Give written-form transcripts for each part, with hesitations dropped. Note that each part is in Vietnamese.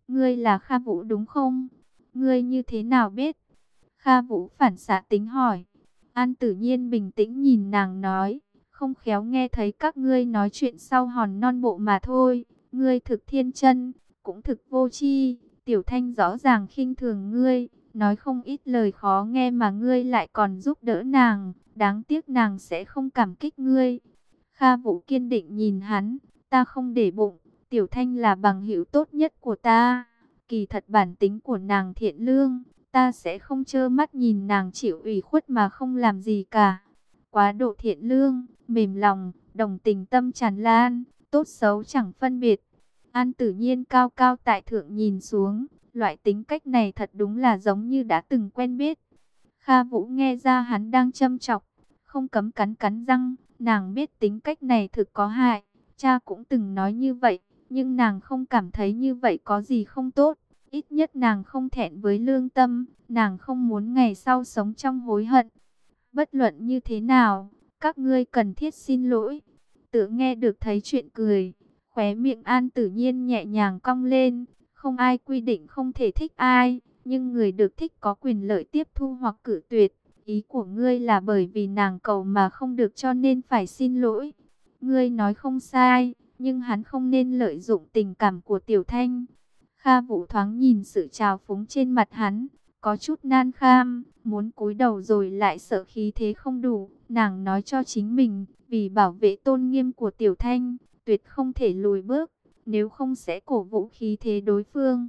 Ngươi là Kha Vũ đúng không? Ngươi như thế nào biết? Kha Vũ phản xạ tính hỏi. An Tử Nhiên bình tĩnh nhìn nàng nói, không khéo nghe thấy các ngươi nói chuyện sau hòn non bộ mà thôi. Ngươi thực thiên chân, cũng thực vô tri. Tiểu Thanh rõ ràng khinh thường ngươi, nói không ít lời khó nghe mà ngươi lại còn giúp đỡ nàng. Đáng tiếc nàng sẽ không cảm kích ngươi. Kha Vũ kiên định nhìn hắn, ta không để bụng. Tiểu Thanh là bằng hữu tốt nhất của ta. Kỳ thật bản tính của nàng thiện lương, ta sẽ không trơ mắt nhìn nàng chịu ủy khuất mà không làm gì cả. Quá độ thiện lương, mềm lòng, đồng tình tâm tràn lan, tốt xấu chẳng phân biệt. An Tử Nhiên cao cao tại thượng nhìn xuống, loại tính cách này thật đúng là giống như đã từng quen biết. Kha Vũ nghe ra hắn đang châm chọc, không cấm cắn cắn răng, nàng biết tính cách này thực có hại, cha cũng từng nói như vậy, nhưng nàng không cảm thấy như vậy có gì không tốt. Ít nhất nàng không thẹn với lương tâm, nàng không muốn ngày sau sống trong hối hận. Bất luận như thế nào, các ngươi cần thiết xin lỗi. Tự nghe được thấy chuyện cười, khóe miệng An Tử Nhiên nhẹ nhàng cong lên. Không ai quy định không thể thích ai, nhưng người được thích có quyền lợi tiếp thu hoặc cự tuyệt. Ý của ngươi là bởi vì nàng cầu mà không được cho nên phải xin lỗi. Ngươi nói không sai, nhưng hắn không nên lợi dụng tình cảm của Tiểu Thanh. Kha Vũ thoáng nhìn sự trào phúng trên mặt hắn, có chút nan kham, muốn cúi đầu rồi lại sợ khí thế không đủ. Nàng nói cho chính mình, vì bảo vệ tôn nghiêm của Tiểu Thanh, tuyệt không thể lùi bước, nếu không sẽ cổ vũ khí thế đối phương.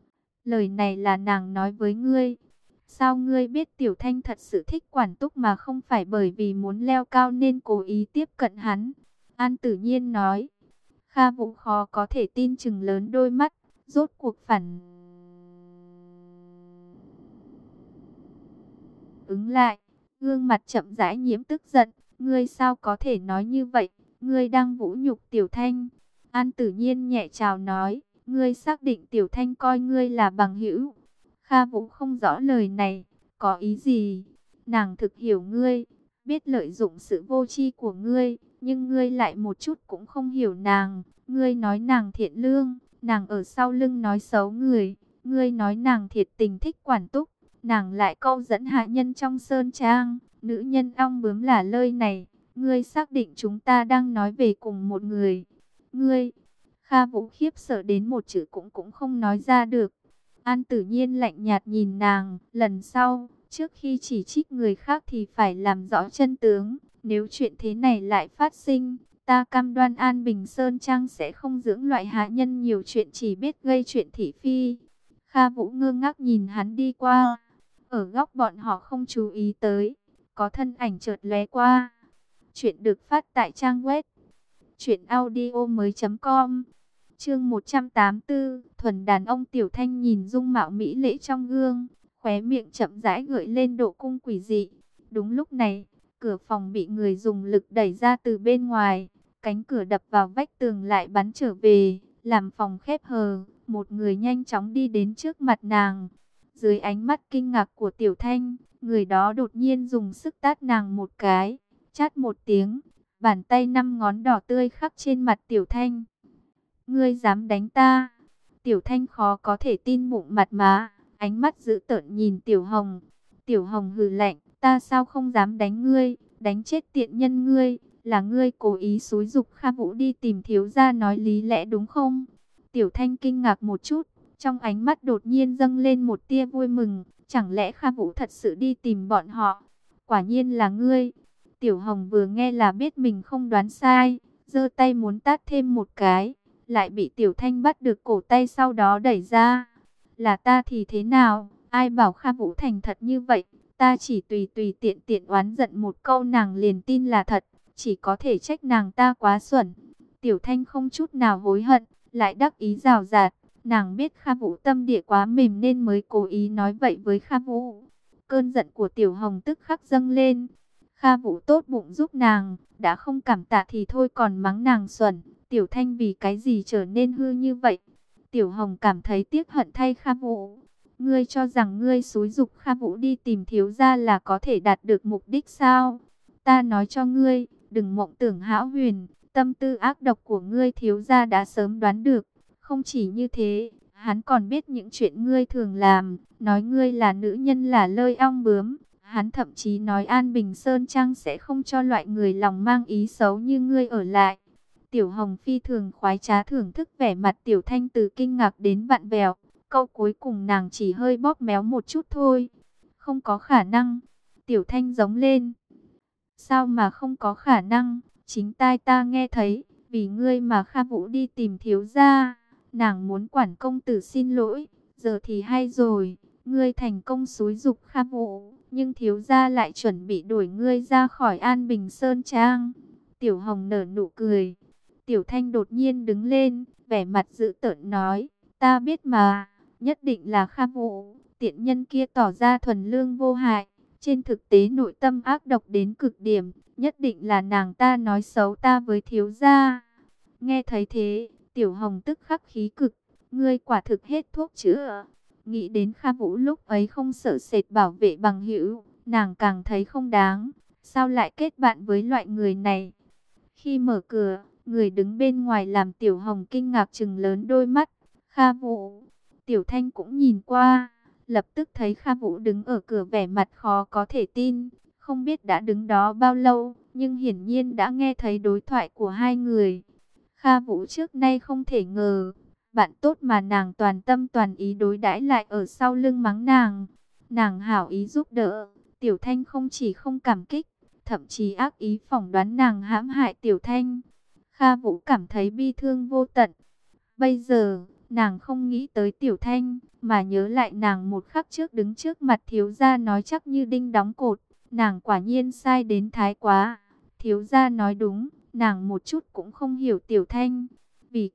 Lời này là nàng nói với ngươi. Sao ngươi biết Tiểu Thanh thật sự thích Quản Túc mà không phải bởi vì muốn leo cao nên cố ý tiếp cận hắn? An Tử Nhiên nói. Kha Vũ khó có thể tin chừng lớn đôi mắt, rốt cuộc phản ứng lại, gương mặt chậm rãi nhiễm tức giận. Ngươi sao có thể nói như vậy? Ngươi đang vũ nhục Tiểu Thanh. An Tử Nhiên nhẹ chào nói, ngươi xác định Tiểu Thanh coi ngươi là bằng hữu? Kha Vũ không rõ lời này, có ý gì? Nàng thực hiểu ngươi, biết lợi dụng sự vô tri của ngươi, nhưng ngươi lại một chút cũng không hiểu nàng. Ngươi nói nàng thiện lương, nàng ở sau lưng nói xấu người. Ngươi nói nàng thiệt tình thích Quản Túc, nàng lại câu dẫn hạ nhân trong sơn trang. Nữ nhân ong bướm là lời này. Ngươi xác định chúng ta đang nói về cùng một người? Ngươi, Kha Vũ khiếp sợ đến một chữ cũng không nói ra được. An Tử Nhiên lạnh nhạt nhìn nàng, lần sau, trước khi chỉ trích người khác thì phải làm rõ chân tướng. Nếu chuyện thế này lại phát sinh, ta cam đoan An Bình Sơn Trang sẽ không dưỡng loại hạ nhân nhiều chuyện chỉ biết gây chuyện thị phi. Kha Vũ ngơ ngác nhìn hắn đi qua. Ở góc bọn họ không chú ý tới, có thân ảnh chợt lóe qua. Chuyện được phát tại trang web truyệnaudiomoi.com. Chương 184, thuần đàn ông. Tiểu Thanh nhìn dung mạo mỹ lệ trong gương, khóe miệng chậm rãi gợi lên độ cung quỷ dị. Đúng lúc này, cửa phòng bị người dùng lực đẩy ra từ bên ngoài, cánh cửa đập vào vách tường lại bắn trở về, làm phòng khép hờ. Một người nhanh chóng đi đến trước mặt nàng. Dưới ánh mắt kinh ngạc của Tiểu Thanh, người đó đột nhiên dùng sức tát nàng một cái, chát một tiếng, bàn tay 5 ngón đỏ tươi khắc trên mặt Tiểu Thanh. Ngươi dám đánh ta? Tiểu Thanh khó có thể tin bụng mặt má, ánh mắt dữ tợn nhìn Tiểu Hồng. Tiểu Hồng hừ lạnh, ta sao không dám đánh ngươi, đánh chết tiện nhân ngươi, là ngươi cố ý xúi giục Kha Vũ đi tìm thiếu gia nói lý lẽ đúng không? Tiểu Thanh kinh ngạc một chút, trong ánh mắt đột nhiên dâng lên một tia vui mừng, chẳng lẽ Kha Vũ thật sự đi tìm bọn họ? Quả nhiên là ngươi. Tiểu Hồng vừa nghe là biết mình không đoán sai, giơ tay muốn tát thêm một cái, lại bị Tiểu Thanh bắt được cổ tay sau đó đẩy ra. Là ta thì thế nào, ai bảo Kha Vũ thành thật như vậy, ta chỉ tùy tùy tiện tiện oán giận một câu nàng liền tin là thật, chỉ có thể trách nàng ta quá xuẩn. Tiểu Thanh không chút nào hối hận, lại đắc ý rào rạt, nàng biết Kha Vũ tâm địa quá mềm nên mới cố ý nói vậy với Kha Vũ. Cơn giận của Tiểu Hồng tức khắc dâng lên. Kha Vũ tốt bụng giúp nàng, đã không cảm tạ thì thôi còn mắng nàng xuẩn. Tiểu Thanh vì cái gì trở nên hư như vậy? Tiểu Hồng cảm thấy tiếc hận thay Kha Vũ. Ngươi cho rằng ngươi xúi giục Kha Vũ đi tìm thiếu gia là có thể đạt được mục đích sao? Ta nói cho ngươi, đừng mộng tưởng hão huyền, tâm tư ác độc của ngươi thiếu gia đã sớm đoán được. Không chỉ như thế, Hắn còn biết những chuyện ngươi thường làm, nói ngươi là nữ nhân là lơi ong bướm. Hắn thậm chí nói An Bình Sơn Trang sẽ không cho loại người lòng mang ý xấu như ngươi ở lại. Tiểu Hồng phi thường khoái trá thưởng thức vẻ mặt Tiểu Thanh từ kinh ngạc đến vặn vẹo. Câu cuối cùng nàng chỉ hơi bóp méo một chút thôi. Không có khả năng. Tiểu Thanh giống lên. Sao mà không có khả năng? Chính tai ta nghe thấy. Vì ngươi mà Kha Vũ đi tìm thiếu gia. Nàng muốn quản công tử xin lỗi. Giờ thì hay rồi. Ngươi thành công xúi giục Kha Vũ. Nhưng thiếu gia lại chuẩn bị đuổi ngươi ra khỏi An Bình Sơn Trang. Tiểu Hồng nở nụ cười. Tiểu Thanh đột nhiên đứng lên. Vẻ mặt dữ tợn nói. Ta biết mà. Nhất định là Kha Vũ. Tiện nhân kia tỏ ra thuần lương vô hại. Trên thực tế nội tâm ác độc đến cực điểm. Nhất định là nàng ta nói xấu ta với thiếu gia. Nghe thấy thế, Tiểu Hồng tức khắc khí cực. Ngươi quả thực hết thuốc chữa. Nghĩ đến Kha Vũ lúc ấy không sợ sệt bảo vệ bằng hữu, nàng càng thấy không đáng. Sao lại kết bạn với loại người này? Khi mở cửa, người đứng bên ngoài làm Tiểu Hồng kinh ngạc trừng lớn đôi mắt. Kha Vũ. Tiểu Thanh cũng nhìn qua, lập tức thấy Kha Vũ đứng ở cửa vẻ mặt khó có thể tin. Không biết đã đứng đó bao lâu, nhưng hiển nhiên đã nghe thấy đối thoại của hai người. Kha Vũ trước nay không thể ngờ, bạn tốt mà nàng toàn tâm toàn ý đối đãi lại ở sau lưng mắng nàng. Nàng hảo ý giúp đỡ, Tiểu Thanh không chỉ không cảm kích, thậm chí ác ý phỏng đoán nàng hãm hại Tiểu Thanh. Kha Vũ cảm thấy bi thương vô tận. Bây giờ, nàng không nghĩ tới Tiểu Thanh, mà nhớ lại nàng một khắc trước đứng trước mặt thiếu gia nói chắc như đinh đóng cột. Nàng quả nhiên sai đến thái quá. Thiếu gia nói đúng, nàng một chút cũng không hiểu Tiểu Thanh. Vì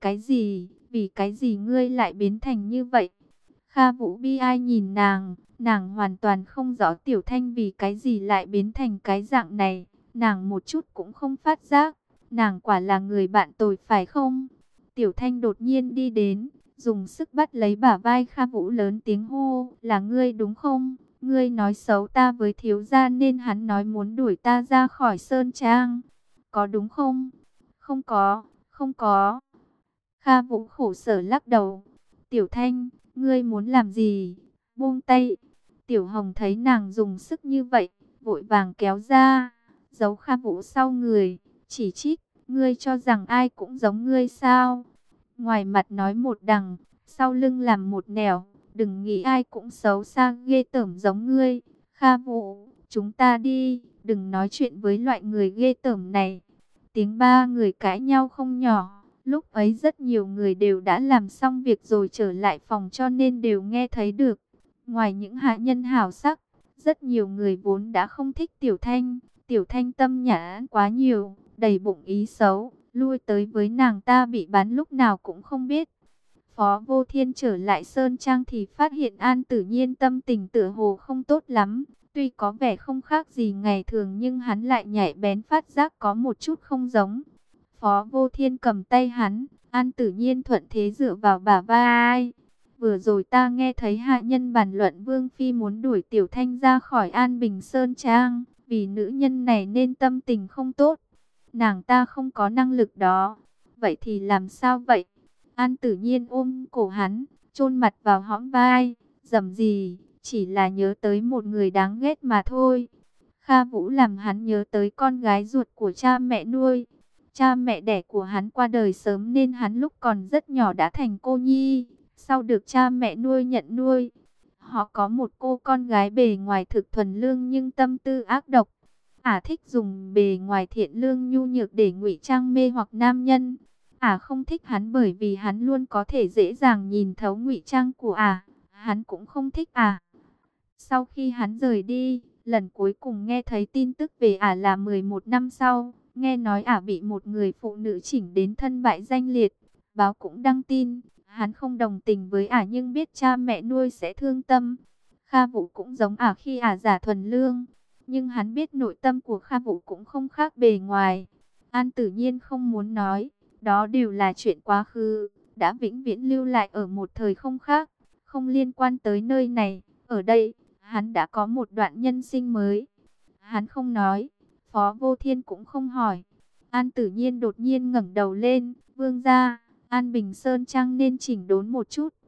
cái gì ngươi lại biến thành như vậy? Kha Vũ bi ai nhìn nàng hoàn toàn không rõ Tiểu Thanh vì cái gì lại biến thành cái dạng này. Nàng một chút cũng không phát giác, nàng quả là người bạn tồi phải không? Tiểu Thanh đột nhiên đi đến, dùng sức bắt lấy bả vai Kha Vũ lớn tiếng hô, là ngươi đúng không? Ngươi nói xấu ta với thiếu gia nên hắn nói muốn đuổi ta ra khỏi Sơn Trang. Có đúng không? Không có, không có. Kha Vũ khổ sở lắc đầu. Tiểu Thanh, ngươi muốn làm gì? Buông tay. Tiểu Hồng thấy nàng dùng sức như vậy, vội vàng kéo ra, giấu Kha Vũ sau người, chỉ trích, ngươi cho rằng ai cũng giống ngươi sao? Ngoài mặt nói một đằng, sau lưng làm một nẻo, đừng nghĩ ai cũng xấu xa ghê tởm giống ngươi. Kha Vũ, chúng ta đi, đừng nói chuyện với loại người ghê tởm này. Tiếng ba người cãi nhau không nhỏ, lúc ấy rất nhiều người đều đã làm xong việc rồi trở lại phòng cho nên đều nghe thấy được. Ngoài những hạ nhân hảo sắc, rất nhiều người vốn đã không thích Tiểu Thanh. Tiểu Thanh tâm nhãn quá nhiều, đầy bụng ý xấu, lui tới với nàng ta bị bán lúc nào cũng không biết. Phó Vô Thiên trở lại Sơn Trang thì phát hiện An Tử Nhiên tâm tình tựa hồ không tốt lắm. Tuy có vẻ không khác gì ngày thường nhưng hắn lại nhạy bén phát giác có một chút không giống. Phó Vô Thiên cầm tay hắn, An Tử Nhiên thuận thế dựa vào bả vai. Vừa rồi ta nghe thấy hạ nhân bàn luận Vương Phi muốn đuổi Tiểu Thanh ra khỏi An Bình Sơn Trang. Vì nữ nhân này nên tâm tình không tốt. Nàng ta không có năng lực đó. Vậy thì làm sao vậy? An Tử Nhiên ôm cổ hắn, chôn mặt vào hõm vai. Dầm gì, chỉ là nhớ tới một người đáng ghét mà thôi. Kha Vũ làm hắn nhớ tới con gái ruột của cha mẹ nuôi. Cha mẹ đẻ của hắn qua đời sớm nên hắn lúc còn rất nhỏ đã thành cô nhi. Sau được cha mẹ nuôi nhận nuôi. Họ có một cô con gái bề ngoài thực thuần lương nhưng tâm tư ác độc. Ả thích dùng bề ngoài thiện lương nhu nhược để ngụy trang mê hoặc nam nhân. Ả không thích hắn bởi vì hắn luôn có thể dễ dàng nhìn thấu ngụy trang của Ả. Hắn cũng không thích Ả. Sau khi hắn rời đi, lần cuối cùng nghe thấy tin tức về Ả là 11 năm sau. Nghe nói Ả bị một người phụ nữ chỉnh đến thân bại danh liệt. Báo cũng đăng tin. Hắn không đồng tình với Ả nhưng biết cha mẹ nuôi sẽ thương tâm. Kha Vũ cũng giống Ả khi Ả giả thuần lương. Nhưng hắn biết nội tâm của Kha Vũ cũng không khác bề ngoài. An Tử Nhiên không muốn nói. Đó đều là chuyện quá khứ. Đã vĩnh viễn lưu lại ở một thời không khác. Không liên quan tới nơi này. Ở đây, hắn đã có một đoạn nhân sinh mới. Hắn không nói. Phó Vô Thiên cũng không hỏi. An Tử Nhiên đột nhiên ngẩng đầu lên. Vương gia, An Bình Sơn Trang nên chỉnh đốn một chút.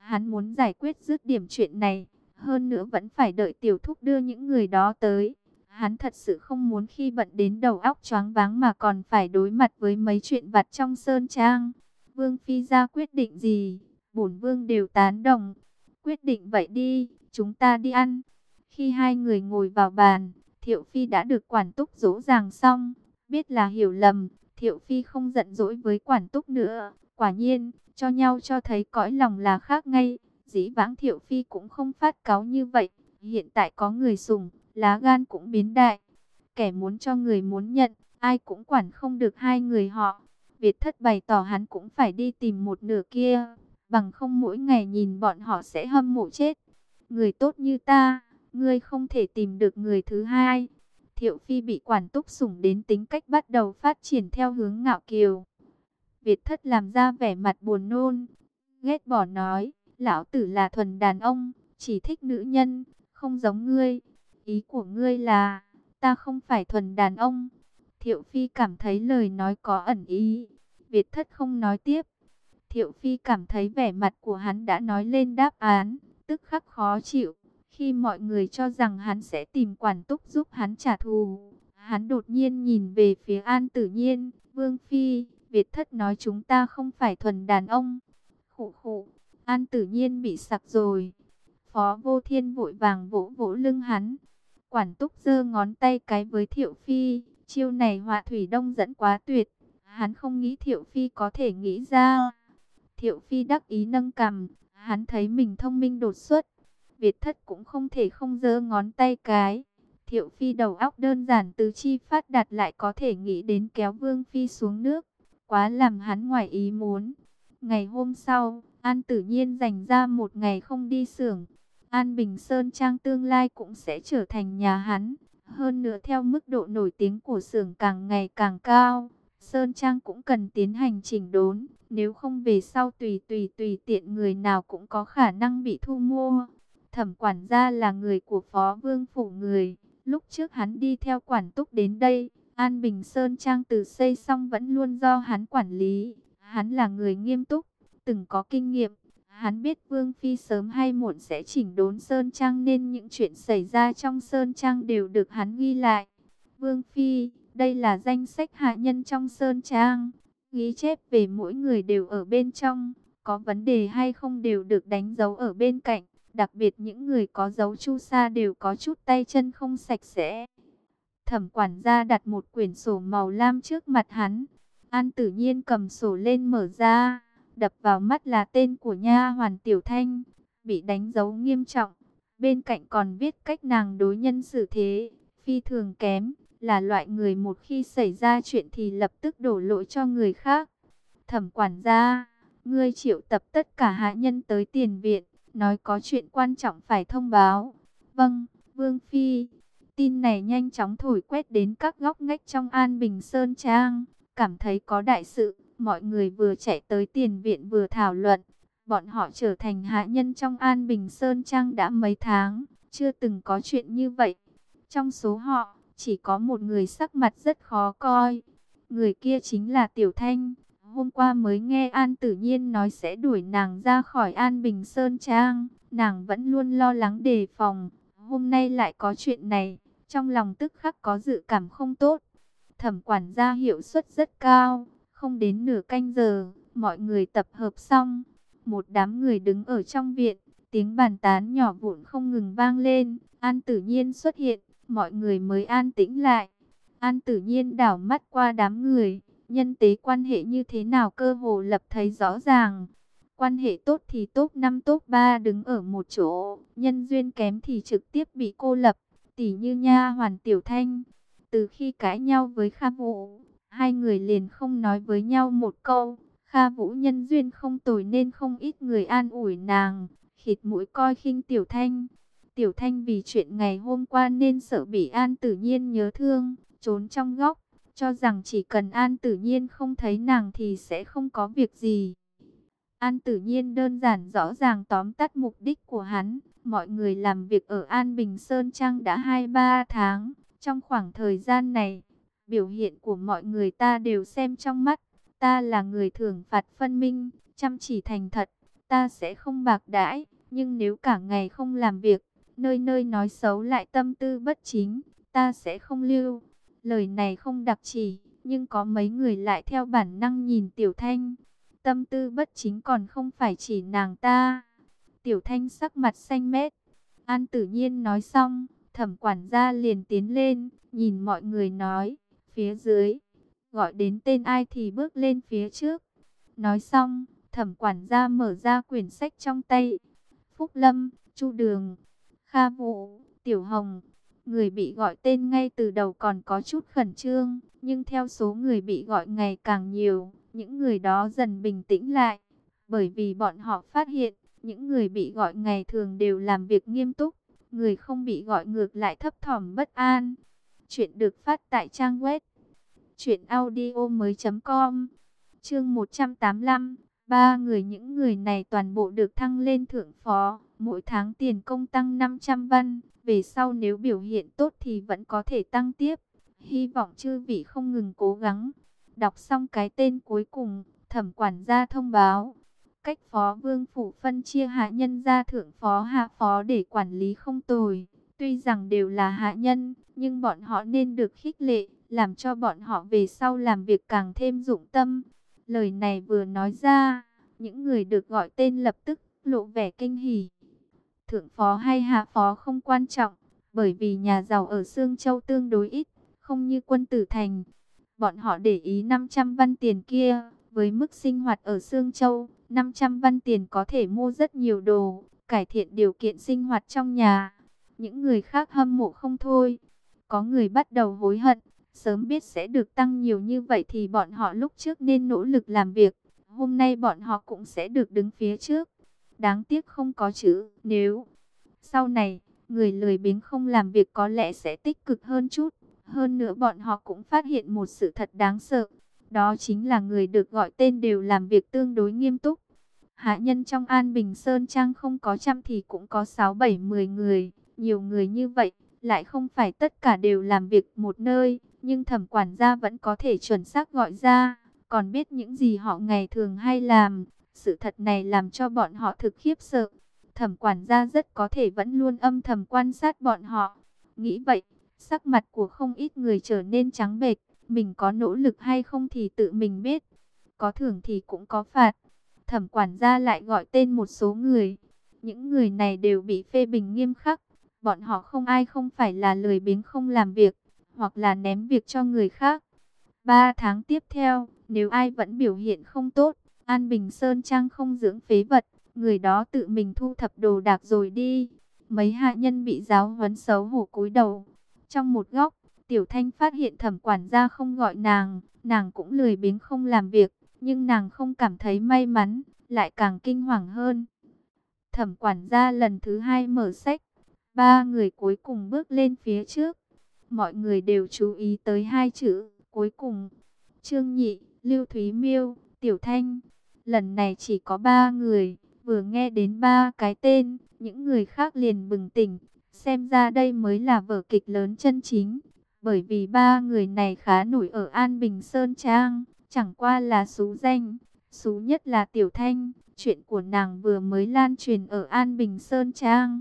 Hắn muốn giải quyết dứt điểm chuyện này, hơn nữa vẫn phải đợi tiểu thúc đưa những người đó tới. Hắn thật sự không muốn khi bận đến đầu óc choáng váng mà còn phải đối mặt với mấy chuyện vặt trong sơn trang. Vương phi ra quyết định gì, bổn vương đều tán đồng. Quyết định vậy đi, chúng ta đi ăn. Khi hai người ngồi vào bàn, Thiệu Phi đã được Quản Túc dỗ dàng xong. Biết là hiểu lầm, Thiệu Phi không giận dỗi với Quản Túc nữa. Quả nhiên, cho nhau cho thấy cõi lòng là khác ngay. Dĩ vãng Thiệu Phi cũng không phát cáu như vậy. Hiện tại có người sủng, lá gan cũng biến đại. Kẻ muốn cho người muốn nhận, ai cũng quản không được hai người họ. Việt Thất bày tỏ hắn cũng phải đi tìm một nửa kia. Bằng không mỗi ngày nhìn bọn họ sẽ hâm mộ chết. Người tốt như ta, ngươi không thể tìm được người thứ hai. Thiệu Phi bị Quản Túc sủng đến tính cách bắt đầu phát triển theo hướng ngạo kiều. Việt Thất làm ra vẻ mặt buồn nôn, ghét bỏ nói, lão tử là thuần đàn ông, chỉ thích nữ nhân, không giống ngươi. Ý của ngươi là, ta không phải thuần đàn ông. Thiệu Phi cảm thấy lời nói có ẩn ý. Việt Thất không nói tiếp. Thiệu Phi cảm thấy vẻ mặt của hắn đã nói lên đáp án, tức khắc khó chịu. Khi mọi người cho rằng hắn sẽ tìm Quản Túc giúp hắn trả thù, hắn đột nhiên nhìn về phía An Tử Nhiên. Vương Phi, Việt Thất nói chúng ta không phải thuần đàn ông. Khụ khụ, An Tử Nhiên bị sặc rồi. Phó Vô Thiên vội vàng vỗ vỗ lưng hắn. Quản Túc giơ ngón tay cái với Thiệu Phi. Chiêu này Họa Thủy Đông dẫn quá tuyệt. Hắn không nghĩ Thiệu Phi có thể nghĩ ra. Thiệu Phi đắc ý nâng cằm. Hắn thấy mình thông minh đột xuất. Việt Thất cũng không thể không giơ ngón tay cái. Thiệu Phi đầu óc đơn giản tứ chi phát đạt lại có thể nghĩ đến kéo Vương Phi xuống nước. Quá làm hắn ngoài ý muốn. Ngày hôm sau, An Tử Nhiên dành ra một ngày không đi xưởng. An Bình Sơn Trang tương lai cũng sẽ trở thành nhà hắn. Hơn nữa theo mức độ nổi tiếng của xưởng càng ngày càng cao, Sơn Trang cũng cần tiến hành chỉnh đốn. Nếu không về sau tùy tiện người nào cũng có khả năng bị thu mua. Thẩm quản gia là người của Phó Vương Phủ người. Lúc trước hắn đi theo Quản Túc đến đây, An Bình Sơn Trang từ xây xong vẫn luôn do hắn quản lý. Hắn là người nghiêm túc, từng có kinh nghiệm. Hắn biết Vương Phi sớm hay muộn sẽ chỉnh đốn Sơn Trang nên những chuyện xảy ra trong Sơn Trang đều được hắn ghi lại. Vương Phi, đây là danh sách hạ nhân trong Sơn Trang. Ghi chép về mỗi người đều ở bên trong. Có vấn đề hay không đều được đánh dấu ở bên cạnh. Đặc biệt những người có dấu chu sa đều có chút tay chân không sạch sẽ. Thẩm quản gia đặt một quyển sổ màu lam trước mặt hắn. An Tử Nhiên cầm sổ lên mở ra. Đập vào mắt là tên của nha hoàn Tiểu Thanh, bị đánh dấu nghiêm trọng. Bên cạnh còn viết cách nàng đối nhân xử thế, phi thường kém, là loại người một khi xảy ra chuyện thì lập tức đổ lỗi cho người khác. Thẩm quản gia, ngươi triệu tập tất cả hạ nhân tới tiền viện, nói có chuyện quan trọng phải thông báo. Vâng, Vương Phi. Tin này nhanh chóng thổi quét đến các góc ngách trong An Bình Sơn Trang, cảm thấy có đại sự. Mọi người vừa chạy tới tiền viện vừa thảo luận. Bọn họ trở thành hạ nhân trong An Bình Sơn Trang đã mấy tháng, chưa từng có chuyện như vậy. Trong số họ, chỉ có một người sắc mặt rất khó coi. Người kia chính là Tiểu Thanh. Hôm qua mới nghe An Tử Nhiên nói sẽ đuổi nàng ra khỏi An Bình Sơn Trang. Nàng vẫn luôn lo lắng đề phòng. Hôm nay lại có chuyện này, trong lòng tức khắc có dự cảm không tốt. Thẩm quản gia hiệu suất rất cao. Không đến nửa canh giờ, mọi người tập hợp xong. Một đám người đứng ở trong viện, tiếng bàn tán nhỏ vụn không ngừng vang lên. An Tử Nhiên xuất hiện, mọi người mới an tĩnh lại. An Tử Nhiên đảo mắt qua đám người, nhân tế quan hệ như thế nào cơ hồ lập thấy rõ ràng. Quan hệ tốt thì top 5 top 3 đứng ở một chỗ, nhân duyên kém thì trực tiếp bị cô lập, tỉ như nha hoàn Tiểu Thanh. Từ khi cãi nhau với Kha Vũ, hai người liền không nói với nhau một câu. Kha Vũ nhân duyên không tồi nên không ít người an ủi nàng, khịt mũi coi khinh Tiểu Thanh. Tiểu Thanh vì chuyện ngày hôm qua nên sợ bị An Tử Nhiên nhớ thương, trốn trong góc, cho rằng chỉ cần An Tử Nhiên không thấy nàng thì sẽ không có việc gì. An Tử Nhiên đơn giản rõ ràng tóm tắt mục đích của hắn. Mọi người làm việc ở An Bình Sơn Trang đã 2-3 tháng. Trong khoảng thời gian này, biểu hiện của mọi người ta đều xem trong mắt. Ta là người thưởng phạt phân minh, chăm chỉ thành thật. ta sẽ không bạc đãi, nhưng nếu cả ngày không làm việc, nơi nơi nói xấu lại tâm tư bất chính, ta sẽ không lưu. Lời này không đặc chỉ, nhưng có mấy người lại theo bản năng nhìn Tiểu Thanh. Tâm tư bất chính còn không phải chỉ nàng ta. Tiểu Thanh sắc mặt xanh mét. An Tử Nhiên nói xong, Thẩm quản gia liền tiến lên, nhìn mọi người nói, phía dưới, gọi đến tên ai thì bước lên phía trước. Nói xong, Thẩm quản gia mở ra quyển sách trong tay. Phúc Lâm, Chu Đường, Kha Vũ, Tiểu Hồng. Người bị gọi tên ngay từ đầu còn có chút khẩn trương, nhưng theo số người bị gọi ngày càng nhiều, những người đó dần bình tĩnh lại. Bởi vì bọn họ phát hiện, những người bị gọi ngày thường đều làm việc nghiêm túc, người không bị gọi ngược lại thấp thỏm bất an. Chuyện được phát tại trang web truyệnaudiomoi.com. Chương 185, những người này toàn bộ được thăng lên thượng phó, mỗi tháng tiền công tăng 500 văn, về sau nếu biểu hiện tốt thì vẫn có thể tăng tiếp. Hy vọng chư vị không ngừng cố gắng. Đọc xong cái tên cuối cùng, Thẩm quản gia thông báo, cách phó vương phủ phân chia hạ nhân ra thượng phó hạ phó để quản lý không tồi. Tuy rằng đều là hạ nhân, nhưng bọn họ nên được khích lệ, làm cho bọn họ về sau làm việc càng thêm dụng tâm. Lời này vừa nói ra, những người được gọi tên lập tức lộ vẻ kinh hỉ. Thượng phó hay hạ phó không quan trọng, bởi vì nhà giàu ở Sương Châu tương đối ít, không như Quân Tử Thành. Bọn họ để ý 500 văn tiền kia, với mức sinh hoạt ở Sương Châu, 500 văn tiền có thể mua rất nhiều đồ, cải thiện điều kiện sinh hoạt trong nhà. Những người khác hâm mộ không thôi, có người bắt đầu hối hận. Sớm biết sẽ được tăng nhiều như vậy thì bọn họ lúc trước nên nỗ lực làm việc. Hôm nay bọn họ cũng sẽ được đứng phía trước. Đáng tiếc không có chữ nếu. Sau này, người lười biếng không làm việc có lẽ sẽ tích cực hơn chút. Hơn nữa bọn họ cũng phát hiện một sự thật đáng sợ. Đó chính là người được gọi tên đều làm việc tương đối nghiêm túc. Hạ nhân trong An Bình Sơn Trang không có trăm thì cũng có 6, 7, 10 người. Nhiều người như vậy, lại không phải tất cả đều làm việc một nơi. Nhưng Thẩm quản gia vẫn có thể chuẩn xác gọi ra, còn biết những gì họ ngày thường hay làm. Sự thật này làm cho bọn họ thực khiếp sợ. Thẩm quản gia rất có thể vẫn luôn âm thầm quan sát bọn họ. Nghĩ vậy, sắc mặt của không ít người trở nên trắng bệch. Mình có nỗ lực hay không thì tự mình biết. Có thưởng thì cũng có phạt. Thẩm quản gia lại gọi tên một số người. Những người này đều bị phê bình nghiêm khắc. Bọn họ không ai không phải là lười biếng không làm việc, hoặc là ném việc cho người khác. 3 tháng tiếp theo, nếu ai vẫn biểu hiện không tốt, An Bình Sơn Trang không dưỡng phế vật, người đó tự mình thu thập đồ đạc rồi đi. Mấy hạ nhân bị giáo huấn xấu hổ cúi đầu. Trong một góc, Tiểu Thanh phát hiện Thẩm quản gia không gọi nàng cũng lười biếng không làm việc, nhưng nàng không cảm thấy may mắn, lại càng kinh hoàng hơn. Thẩm quản gia lần thứ 2 mở sách, 3 người cuối cùng bước lên phía trước. Mọi người đều chú ý tới 2 chữ cuối cùng. Trương Nhị, Lưu Thúy Miêu, Tiểu Thanh. Lần này chỉ có 3 người, vừa nghe đến 3 cái tên, những người khác liền bừng tỉnh. Xem ra đây mới là vở kịch lớn chân chính. Bởi vì 3 người này khá nổi ở An Bình Sơn Trang, chẳng qua là xú danh. Xú nhất là Tiểu Thanh, chuyện của nàng vừa mới lan truyền ở An Bình Sơn Trang.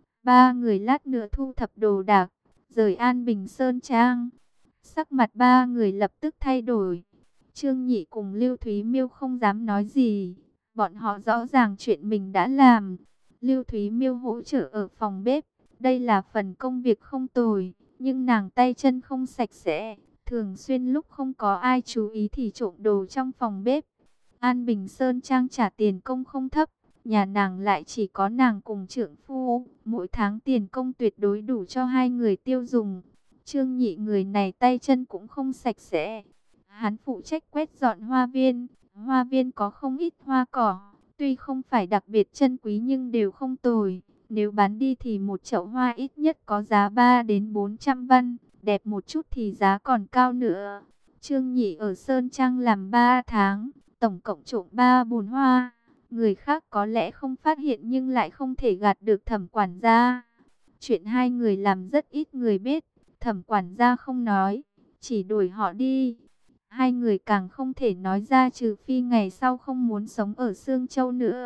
3 người lát nữa thu thập đồ đạc, rời An Bình Sơn Trang. Sắc mặt 3 người lập tức thay đổi. Trương Nhị cùng Lưu Thúy Miêu không dám nói gì. Bọn họ rõ ràng chuyện mình đã làm. Lưu Thúy Miêu hỗ trợ ở phòng bếp. Đây là phần công việc không tồi. Nhưng nàng tay chân không sạch sẽ. Thường xuyên lúc không có ai chú ý thì trộm đồ trong phòng bếp. An Bình Sơn Trang trả tiền công không thấp. Nhà nàng lại chỉ có nàng cùng trượng phu. Mỗi tháng tiền công tuyệt đối đủ cho 2 người tiêu dùng. Trương Nhị người này tay chân cũng không sạch sẽ. Hắn phụ trách quét dọn hoa viên. Hoa viên có không ít hoa cỏ. Tuy không phải đặc biệt chân quý nhưng đều không tồi. Nếu bán đi thì một chậu hoa ít nhất có giá 3 đến 400 văn. Đẹp một chút thì giá còn cao nữa. Trương Nhị ở Sơn Trang làm 3 tháng. Tổng cộng trộm 3 bồn hoa. Người khác có lẽ không phát hiện nhưng lại không thể gạt được Thẩm quản gia. Chuyện 2 người làm rất ít người biết. Thẩm quản gia không nói, chỉ đuổi họ đi. 2 người càng không thể nói ra trừ phi ngày sau không muốn sống ở Sương Châu nữa.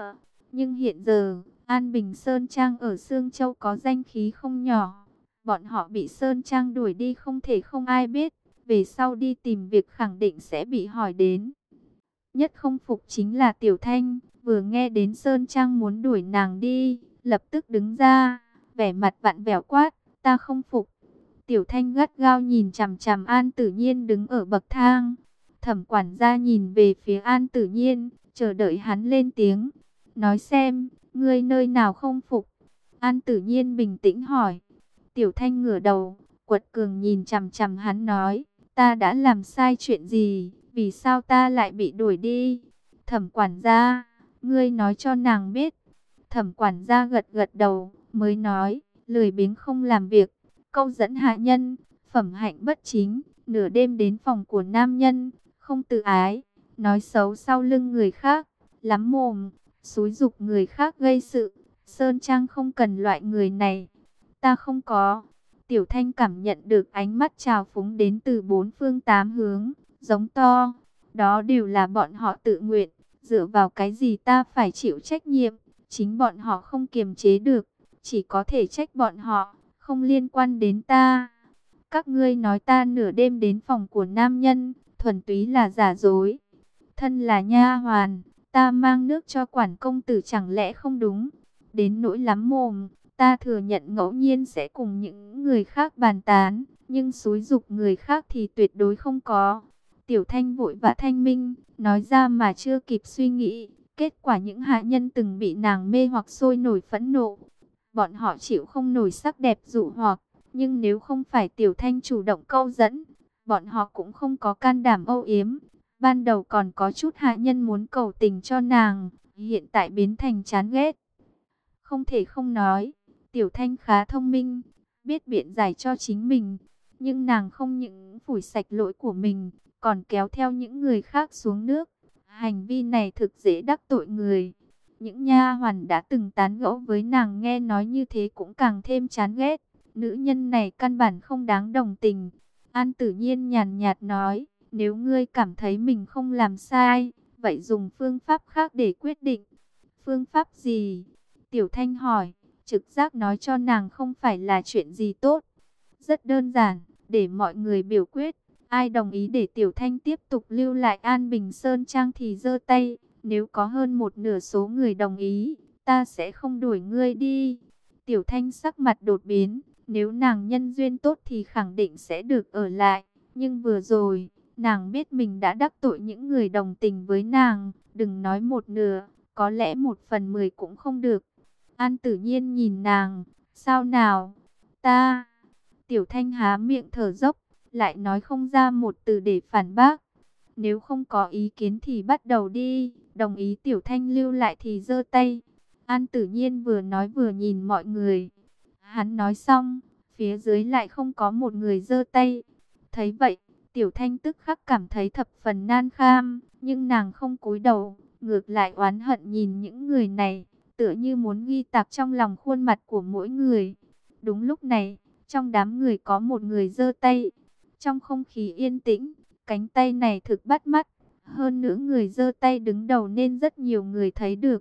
Nhưng hiện giờ, An Bình Sơn Trang ở Sương Châu có danh khí không nhỏ. Bọn họ bị Sơn Trang đuổi đi không thể không ai biết. Về sau đi tìm việc khẳng định sẽ bị hỏi đến. Nhất không phục chính là Tiểu Thanh. Vừa nghe đến Sơn Trang muốn đuổi nàng đi, lập tức đứng ra, vẻ mặt vặn vẹo quát, ta không phục. Tiểu Thanh gắt gao nhìn chằm chằm An Tử Nhiên đứng ở bậc thang. Thẩm quản gia nhìn về phía An Tử Nhiên, chờ đợi hắn lên tiếng. Nói xem, ngươi nơi nào không phục? An Tử Nhiên bình tĩnh hỏi. Tiểu Thanh ngửa đầu, quật cường nhìn chằm chằm hắn nói, ta đã làm sai chuyện gì? Vì sao ta lại bị đuổi đi? Thẩm quản gia, ngươi nói cho nàng biết. Thẩm quản gia gật gật đầu, mới nói, lười biếng không làm việc, câu dẫn hạ nhân, phẩm hạnh bất chính, nửa đêm đến phòng của nam nhân, không tự ái, nói xấu sau lưng người khác, lắm mồm, xúi giục người khác gây sự. Sơn Trang không cần loại người này. Ta không có. Tiểu Thanh cảm nhận được ánh mắt trào phúng đến từ bốn phương tám hướng, giống to. Đó đều là bọn họ tự nguyện, dựa vào cái gì ta phải chịu trách nhiệm, chính bọn họ không kiềm chế được, chỉ có thể trách bọn họ, không liên quan đến ta. Các ngươi nói ta nửa đêm đến phòng của nam nhân, thuần túy là giả dối. Thân là nha hoàn, ta mang nước cho quản công tử chẳng lẽ không đúng? Đến nỗi lắm mồm, ta thừa nhận ngẫu nhiên sẽ cùng những người khác bàn tán, nhưng xúi giục người khác thì tuyệt đối không có. Tiểu Thanh vội vã thanh minh, nói ra mà chưa kịp suy nghĩ, kết quả những hạ nhân từng bị nàng mê hoặc sôi nổi phẫn nộ. Bọn họ chịu không nổi sắc đẹp dụ hoặc, nhưng nếu không phải Tiểu Thanh chủ động câu dẫn, bọn họ cũng không có can đảm âu yếm. Ban đầu còn có chút hạ nhân muốn cầu tình cho nàng, hiện tại biến thành chán ghét. Không thể không nói, Tiểu Thanh khá thông minh, biết biện giải cho chính mình. Nhưng nàng không những phủi sạch lỗi của mình, còn kéo theo những người khác xuống nước. Hành vi này thực dễ đắc tội người. Những nha hoàn đã từng tán gẫu với nàng nghe nói như thế cũng càng thêm chán ghét. Nữ nhân này căn bản không đáng đồng tình. An Tử Nhiên nhàn nhạt nói, nếu ngươi cảm thấy mình không làm sai, vậy dùng phương pháp khác để quyết định. Phương pháp gì? Tiểu Thanh hỏi, trực giác nói cho nàng không phải là chuyện gì tốt. Rất đơn giản, để mọi người biểu quyết. Ai đồng ý để Tiểu Thanh tiếp tục lưu lại An Bình Sơn Trang thì giơ tay. Nếu có hơn một nửa số người đồng ý, ta sẽ không đuổi ngươi đi. Tiểu Thanh sắc mặt đột biến. Nếu nàng nhân duyên tốt thì khẳng định sẽ được ở lại. Nhưng vừa rồi, nàng biết mình đã đắc tội những người đồng tình với nàng. Đừng nói một nửa, có lẽ 1/10 cũng không được. An Tử Nhiên nhìn nàng, sao nào? Ta... Tiểu Thanh há miệng thở dốc, lại nói không ra một từ để phản bác. Nếu không có ý kiến thì bắt đầu đi, đồng ý Tiểu Thanh lưu lại thì giơ tay. An Tử Nhiên vừa nói vừa nhìn mọi người. Hắn nói xong, phía dưới lại không có một người giơ tay. Thấy vậy, Tiểu Thanh tức khắc cảm thấy thập phần nan kham, nhưng nàng không cúi đầu, ngược lại oán hận nhìn những người này, tựa như muốn ghi tạc trong lòng khuôn mặt của mỗi người. Đúng lúc này, trong đám người có một người giơ tay. Trong không khí yên tĩnh, cánh tay này thực bắt mắt. Hơn nữa người giơ tay đứng đầu nên rất nhiều người thấy được.